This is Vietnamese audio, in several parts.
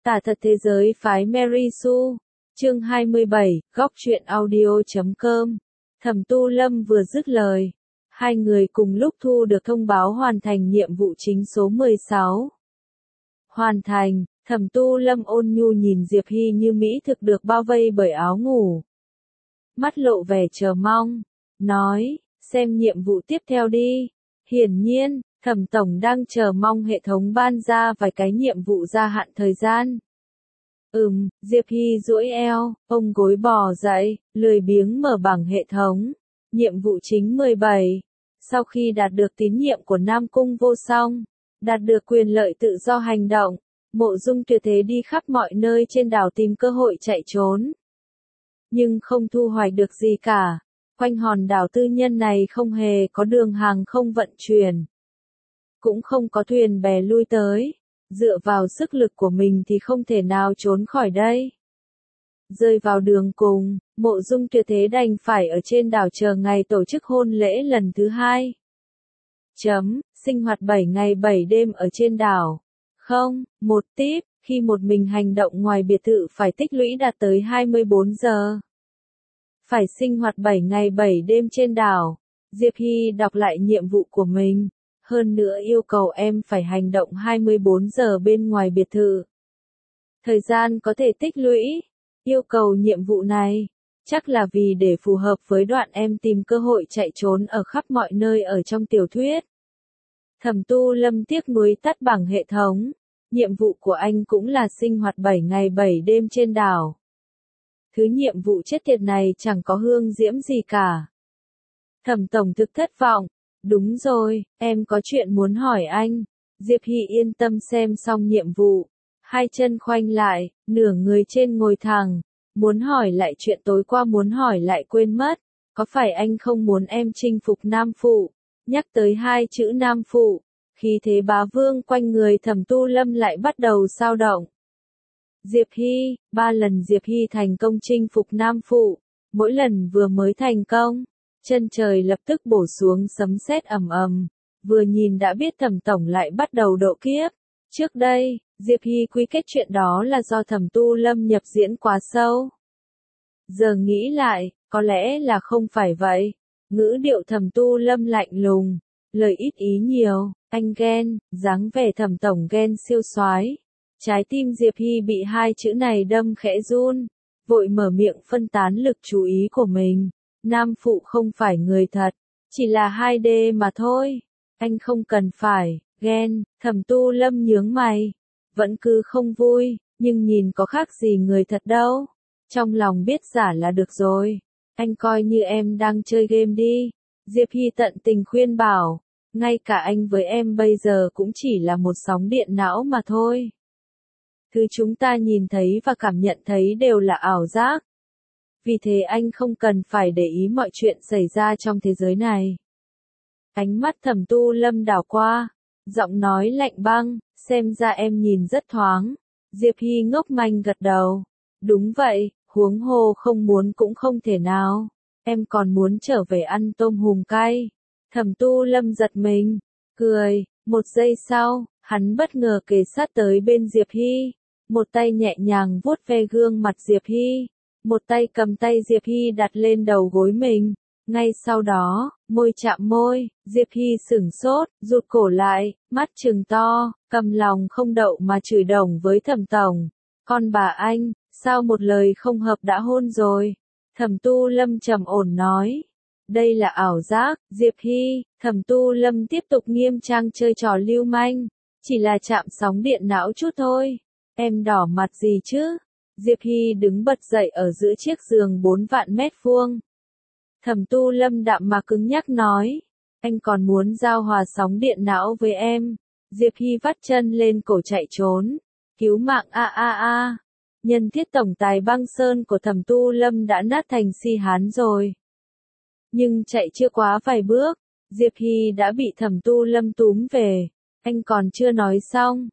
Tả thật thế giới phái Mary Sue. Chương 27, góc truyện audio.com. Thẩm Tu Lâm vừa dứt lời, hai người cùng lúc thu được thông báo hoàn thành nhiệm vụ chính số 16. Hoàn thành, Thẩm Tu Lâm ôn nhu nhìn Diệp Hy như mỹ thực được bao vây bởi áo ngủ. Mắt lộ vẻ chờ mong, nói, xem nhiệm vụ tiếp theo đi. Hiển nhiên, Thẩm Tổng đang chờ mong hệ thống ban ra vài cái nhiệm vụ gia hạn thời gian. Diệp Hy duỗi eo, ôm gối bò dậy, lười biếng mở bảng hệ thống. Nhiệm vụ chính 17. Sau khi đạt được tín nhiệm của Nam Cung Vô Song, đạt được quyền lợi tự do hành động, Mộ Dung tuyệt thế đi khắp mọi nơi trên đảo tìm cơ hội chạy trốn. Nhưng không thu hoạch được gì cả. Quanh hòn đảo tư nhân này không hề có đường hàng không vận chuyển. Cũng không có thuyền bè lui tới. Dựa vào sức lực của mình thì không thể nào trốn khỏi đây. Rơi vào đường cùng, Mộ Dung tuyệt thế đành phải ở trên đảo chờ ngày tổ chức hôn lễ lần thứ 2. Sinh hoạt 7 ngày 7 đêm ở trên đảo. Một tip, khi một mình hành động ngoài biệt thự phải tích lũy đạt tới 24 giờ. Phải sinh hoạt 7 ngày 7 đêm trên đảo. Diệp Hy đọc lại nhiệm vụ của mình. Hơn nữa yêu cầu em phải hành động 24 giờ bên ngoài biệt thự. Thời gian có thể tích lũy. Yêu cầu nhiệm vụ này, chắc là vì để phù hợp với đoạn em tìm cơ hội chạy trốn ở khắp mọi nơi ở trong tiểu thuyết. Thẩm Tu Lâm tiếc nuối tắt bảng hệ thống. Nhiệm vụ của anh cũng là sinh hoạt 7 ngày 7 đêm trên đảo. Thứ nhiệm vụ chết tiệt này chẳng có hương diễm gì cả. Thẩm Tổng thực thất vọng. Đúng rồi, em có chuyện muốn hỏi anh. Diệp Hy yên tâm xem xong nhiệm vụ. Hai chân khoanh lại, nửa người trên ngồi thẳng. Muốn hỏi lại chuyện tối qua muốn hỏi lại quên mất. Có phải anh không muốn em chinh phục Nam Phụ? Nhắc tới hai chữ Nam Phụ, khí thế bá vương quanh người Thẩm Tu Lâm lại bắt đầu xao động. Diệp Hy, 3 lần Diệp Hy thành công chinh phục Nam Phụ. Mỗi lần vừa mới thành công, chân trời lập tức bổ xuống sấm sét ầm ầm, vừa nhìn đã biết Thẩm Tổng lại bắt đầu độ kiếp. Trước đây, Diệp Hy quy kết chuyện đó là do Thẩm Tu Lâm nhập diễn quá sâu. Giờ nghĩ lại, có lẽ là không phải vậy. Ngữ điệu Thẩm Tu Lâm lạnh lùng, lời ít ý nhiều, anh ghen, dáng vẻ Thẩm Tổng ghen siêu soái. Trái tim Diệp Hy bị hai chữ này đâm khẽ run, vội mở miệng phân tán lực chú ý của mình. Nam Phụ không phải người thật, chỉ là 2D mà thôi. Anh không cần phải ghen. Thẩm Tu Lâm nhướng mày, vẫn cứ không vui, nhưng nhìn có khác gì người thật đâu. Trong lòng biết giả là được rồi. Anh coi như em đang chơi game đi. Diệp Hy tận tình khuyên bảo, ngay cả anh với em bây giờ cũng chỉ là một sóng điện não mà thôi. Thứ chúng ta nhìn thấy và cảm nhận thấy đều là ảo giác. Vì thế anh không cần phải để ý mọi chuyện xảy ra trong thế giới này. Ánh mắt Thẩm Tu Lâm đảo qua, giọng nói lạnh băng, xem ra em nhìn rất thoáng. Diệp Hy ngốc manh gật đầu. Đúng vậy, huống hồ không muốn cũng không thể nào. Em còn muốn trở về ăn tôm hùm cay. Thẩm Tu Lâm giật mình, cười. Một giây sau, hắn bất ngờ kề sát tới bên Diệp Hy. Một tay nhẹ nhàng vuốt ve gương mặt Diệp Hy. Một tay cầm tay Diệp Hy đặt lên đầu gối mình. Ngay sau đó, môi chạm môi, Diệp Hy sửng sốt, rụt cổ lại, mắt trừng to, cầm lòng không đậu mà chửi đồng với Thẩm Tổng. Con bà anh, sao một lời không hợp đã hôn rồi? Thẩm Tu Lâm trầm ổn nói. Đây là ảo giác, Diệp Hy. Thẩm Tu Lâm tiếp tục nghiêm trang chơi trò lưu manh. Chỉ là chạm sóng điện não chút thôi. Em đỏ mặt gì chứ? Diệp Hy đứng bật dậy ở giữa chiếc giường 4 vạn mét vuông. Thẩm Tu Lâm đạm mà cứng nhắc nói. Anh còn muốn giao hòa sóng điện não với em. Diệp Hy vắt chân lên cổ chạy trốn. Cứu mạng a. Nhân thiết tổng tài băng sơn của Thẩm Tu Lâm đã nát thành si hán rồi. Nhưng chạy chưa quá vài bước, Diệp Hy đã bị Thẩm Tu Lâm túm về. Anh còn chưa nói xong.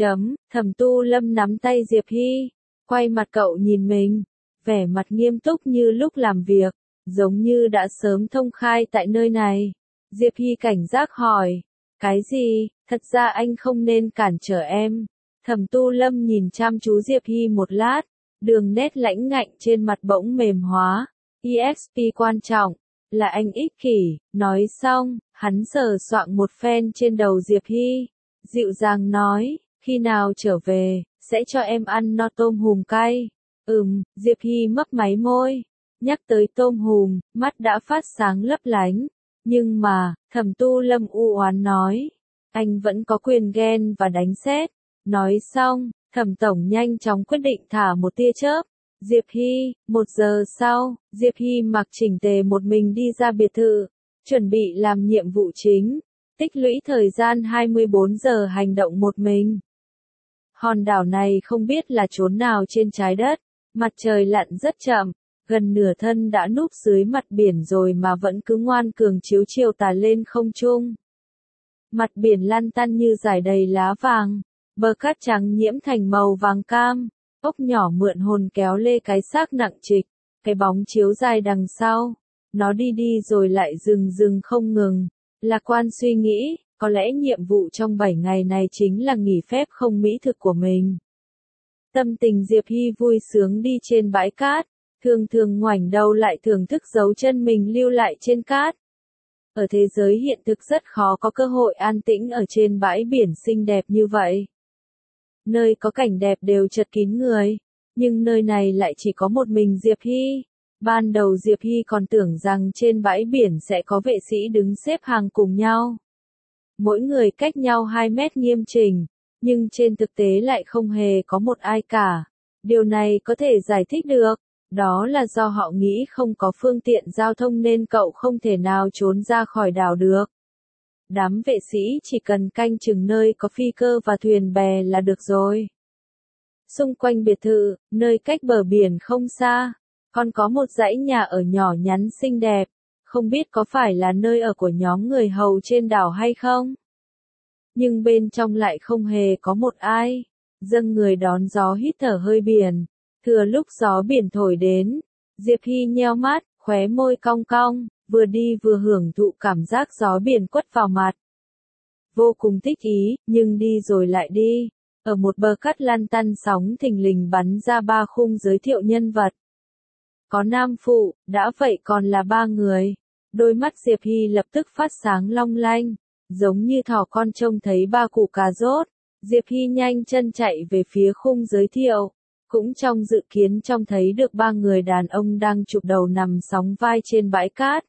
Thẩm Tu Lâm nắm tay Diệp Hy, quay mặt cậu nhìn mình, vẻ mặt nghiêm túc như lúc làm việc, giống như đã sớm thông khai tại nơi này. Diệp Hy cảnh giác hỏi, cái gì? Thật ra anh không nên cản trở em. Thẩm Tu Lâm nhìn chăm chú Diệp Hy một lát, đường nét lãnh ngạnh trên mặt bỗng mềm hóa. EXP quan trọng là anh ích kỷ, nói xong, hắn sờ soạng một phen trên đầu Diệp Hy, dịu dàng nói, khi nào trở về, sẽ cho em ăn no tôm hùm cay. Diệp Hy mấp máy môi, nhắc tới tôm hùm, mắt đã phát sáng lấp lánh, nhưng mà, Thẩm Tu Lâm u oán nói, anh vẫn có quyền ghen và đánh sét. Nói xong, Thẩm tổng nhanh chóng quyết định thả một tia chớp. Diệp Hy, 1 giờ sau, Diệp Hy mặc chỉnh tề một mình đi ra biệt thự, chuẩn bị làm nhiệm vụ chính, tích lũy thời gian 24 giờ hành động một mình. Hòn đảo này không biết là chốn nào trên trái đất, mặt trời lặn rất chậm, gần nửa thân đã núp dưới mặt biển rồi mà vẫn cứ ngoan cường chiếu chiều tà lên không trung. Mặt biển lăn tăn như dải đầy lá vàng, bờ cát trắng nhiễm thành màu vàng cam. Ốc nhỏ mượn hồn kéo lê cái xác nặng trịch, cái bóng chiếu dài đằng sau. Nó đi đi rồi lại dừng không ngừng. Lạc Quan suy nghĩ, có lẽ nhiệm vụ trong 7 ngày này chính là nghỉ phép không mỹ thực của mình. Tâm tình Diệp Hy vui sướng đi trên bãi cát, thường ngoảnh đầu lại thưởng thức dấu chân mình lưu lại trên cát. Ở thế giới hiện thực rất khó có cơ hội an tĩnh ở trên bãi biển xinh đẹp như vậy. Nơi có cảnh đẹp đều chật kín người, nhưng nơi này lại chỉ có một mình Diệp Hy. Ban đầu Diệp Hy còn tưởng rằng trên bãi biển sẽ có vệ sĩ đứng xếp hàng cùng nhau. Mỗi người cách nhau 2 mét nghiêm chỉnh, nhưng trên thực tế lại không hề có một ai cả. Điều này có thể giải thích được, đó là do họ nghĩ không có phương tiện giao thông nên cậu không thể nào trốn ra khỏi đảo được. Đám vệ sĩ chỉ cần canh chừng nơi có phi cơ và thuyền bè là được rồi. Xung quanh biệt thự, nơi cách bờ biển không xa, còn có một dãy nhà ở nhỏ nhắn xinh đẹp, không biết có phải là nơi ở của nhóm người hầu trên đảo hay không? Nhưng bên trong lại không hề có một ai, dâng người đón gió hít thở hơi biển. Thừa lúc gió biển thổi đến, Diệp Hy nheo mắt, khóe môi cong cong, vừa đi vừa hưởng thụ cảm giác gió biển quất vào mặt. Vô cùng thích ý, nhưng đi rồi lại đi. Ở một bờ cát lăn tăn sóng thình lình bắn ra 3 khung giới thiệu nhân vật. Có nam phụ, đã vậy còn là 3 người. Đôi mắt Diệp Hy lập tức phát sáng long lanh, giống như thỏ con trông thấy 3 củ cà rốt. Diệp Hy nhanh chân chạy về phía khung giới thiệu. Cũng trong dự kiến trông thấy được 3 người đàn ông đang chụp đầu nằm sóng vai trên bãi cát.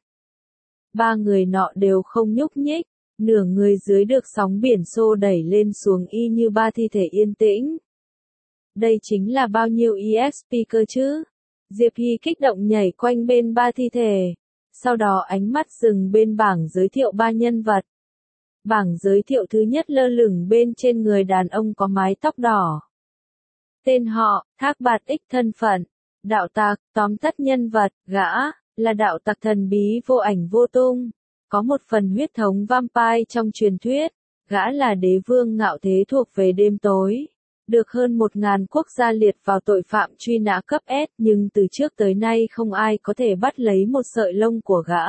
3 người nọ đều không nhúc nhích, nửa người dưới được sóng biển xô đẩy lên xuống y như 3 thi thể yên tĩnh. Đây chính là bao nhiêu EXP cơ chứ? Diệp Hy kích động nhảy quanh bên 3 thi thể, sau đó ánh mắt dừng bên bảng giới thiệu 3 nhân vật. Bảng giới thiệu thứ nhất lơ lửng bên trên người đàn ông có mái tóc đỏ. Tên họ, Thác Bạt Ích, thân phận, đạo tặc, tóm tắt nhân vật, gã, là đạo tặc thần bí vô ảnh vô tung, có một phần huyết thống vampire trong truyền thuyết, gã là đế vương ngạo thế thuộc về đêm tối, được hơn 1000 quốc gia liệt vào tội phạm truy nã cấp S, nhưng từ trước tới nay không ai có thể bắt lấy một sợi lông của gã.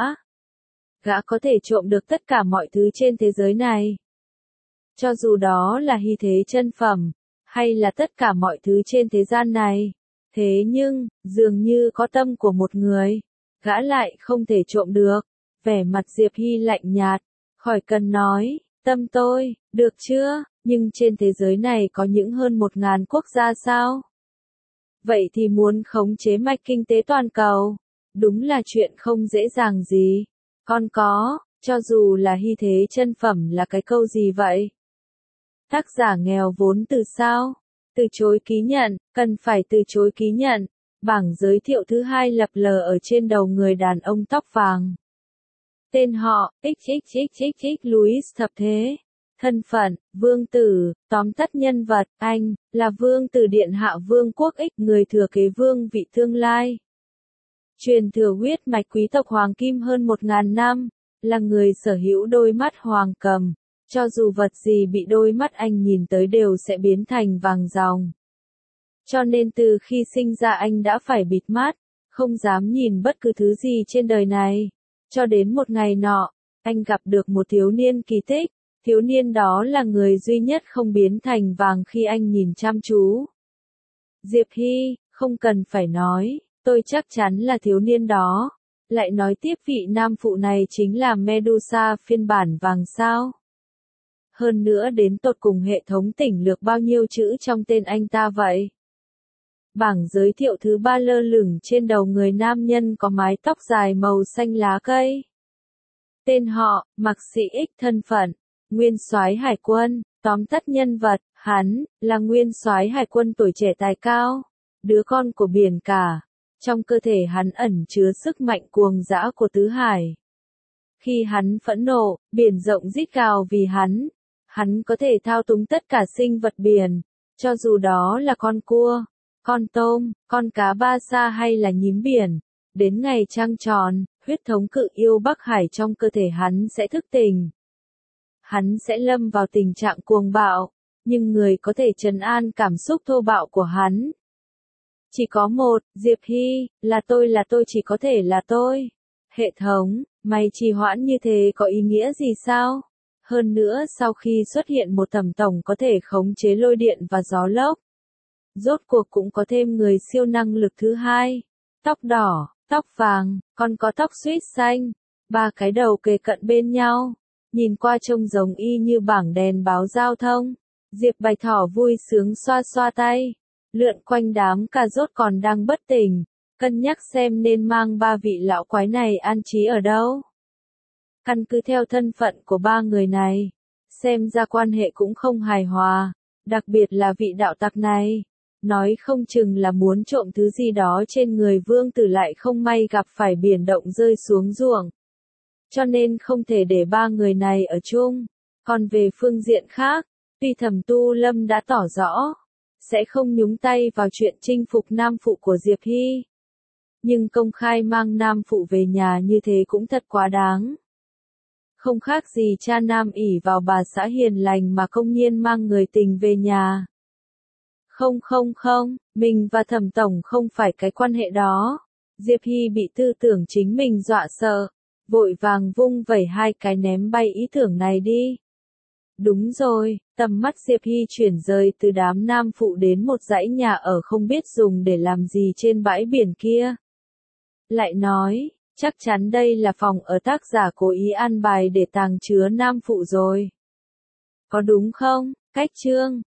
Gã có thể trộm được tất cả mọi thứ trên thế giới này. Cho dù đó là hy thế chân phẩm, hay là tất cả mọi thứ trên thế gian này. Thế nhưng, dường như có tâm của một người, gã lại không thể trộm được. Vẻ mặt Diệp Hy lạnh nhạt, khỏi cần nói, tâm tôi, được chưa, nhưng trên thế giới này có những hơn 1000 quốc gia sao? Vậy thì muốn khống chế mạch kinh tế toàn cầu, đúng là chuyện không dễ dàng gì. Còn có, cho dù là hy thế chân phẩm là cái câu gì vậy? Tác giả nghèo vốn từ sao? Từ chối ký nhận, cần phải từ chối ký nhận. Bảng giới thiệu thứ 2 lập lờ ở trên đầu người đàn ông tóc vàng. Tên họ, XXXXX Louis thập thế. Thân phận, vương tử, tóm tắt nhân vật, anh, là vương tử điện hạ vương quốc X, người thừa kế vương vị tương lai. Truyền thừa huyết mạch quý tộc Hoàng Kim hơn 1000 năm, là người sở hữu đôi mắt hoàng cầm. Cho dù vật gì bị đôi mắt anh nhìn tới đều sẽ biến thành vàng ròng. Cho nên từ khi sinh ra anh đã phải bịt mắt, không dám nhìn bất cứ thứ gì trên đời này. Cho đến một ngày nọ, anh gặp được một thiếu niên kỳ tích, Thiếu niên đó là người duy nhất không biến thành vàng khi anh nhìn chăm chú. Diệp Hy, không cần phải nói, tôi chắc chắn là thiếu niên đó. Lại nói tiếp vị nam phụ này chính là Medusa phiên bản vàng sao? Hơn nữa đến tột cùng hệ thống tỉnh lược bao nhiêu chữ trong tên anh ta vậy? Bảng giới thiệu thứ 3 lơ lửng trên đầu người nam nhân có mái tóc dài màu xanh lá cây. Tên họ, Mạc Sĩ X, thân phận, Nguyên soái Hải quân, tóm tắt nhân vật, hắn là Nguyên soái Hải quân tuổi trẻ tài cao, đứa con của biển cả. Trong cơ thể hắn ẩn chứa sức mạnh cuồng dã của tứ hải. Khi hắn phẫn nộ, biển rộng rít gào vì hắn có thể thao túng tất cả sinh vật biển, cho dù đó là con cua, con tôm, con cá ba sa hay là nhím biển. Đến ngày trăng tròn, huyết thống cự yêu Bắc Hải trong cơ thể hắn sẽ thức tỉnh. Hắn sẽ lâm vào tình trạng cuồng bạo, nhưng người có thể trấn an cảm xúc thô bạo của hắn. Chỉ có một, Diệp Hy, là tôi chỉ có thể là tôi. Hệ thống, mày trì hoãn như thế có ý nghĩa gì sao? Hơn nữa sau khi xuất hiện một thẩm tổng có thể khống chế lôi điện và gió lốc. Rốt cuộc cũng có thêm người siêu năng lực thứ hai. Tóc đỏ, tóc vàng, còn có tóc suýt xanh. Ba cái đầu kề cận bên nhau. Nhìn qua trông giống y như bảng đèn báo giao thông. Diệp Bạch Thỏ vui sướng xoa xoa tay. Lượn quanh đám cà rốt còn đang bất tỉnh, cân nhắc xem nên mang ba vị lão quái này an trí ở đâu. Căn cứ theo thân phận của ba người này, xem ra quan hệ cũng không hài hòa, đặc biệt là vị đạo tặc này. Nói không chừng là muốn trộm thứ gì đó trên người vương tử lại không may gặp phải biển động rơi xuống ruộng. Cho nên không thể để ba người này ở chung. Còn về phương diện khác, tuy Thẩm Tu Lâm đã tỏ rõ sẽ không nhúng tay vào chuyện chinh phục nam phụ của Diệp Hy. Nhưng công khai mang nam phụ về nhà như thế cũng thật quá đáng. Không khác gì cha nam ỷ vào bà xã hiền lành mà công nhiên mang người tình về nhà. Không, mình và Thẩm tổng không phải cái quan hệ đó. Diệp Hy bị tư tưởng chính mình dọa sợ, vội vàng vung vẩy hai cái ném bay ý tưởng này đi. Đúng rồi, tầm mắt Diệp Hy chuyển rời từ đám nam phụ đến một dãy nhà ở không biết dùng để làm gì trên bãi biển kia. Lại nói, chắc chắn đây là phòng ở tác giả cố ý an bài để tàng chứa nam phụ rồi. Có đúng không? Cách chương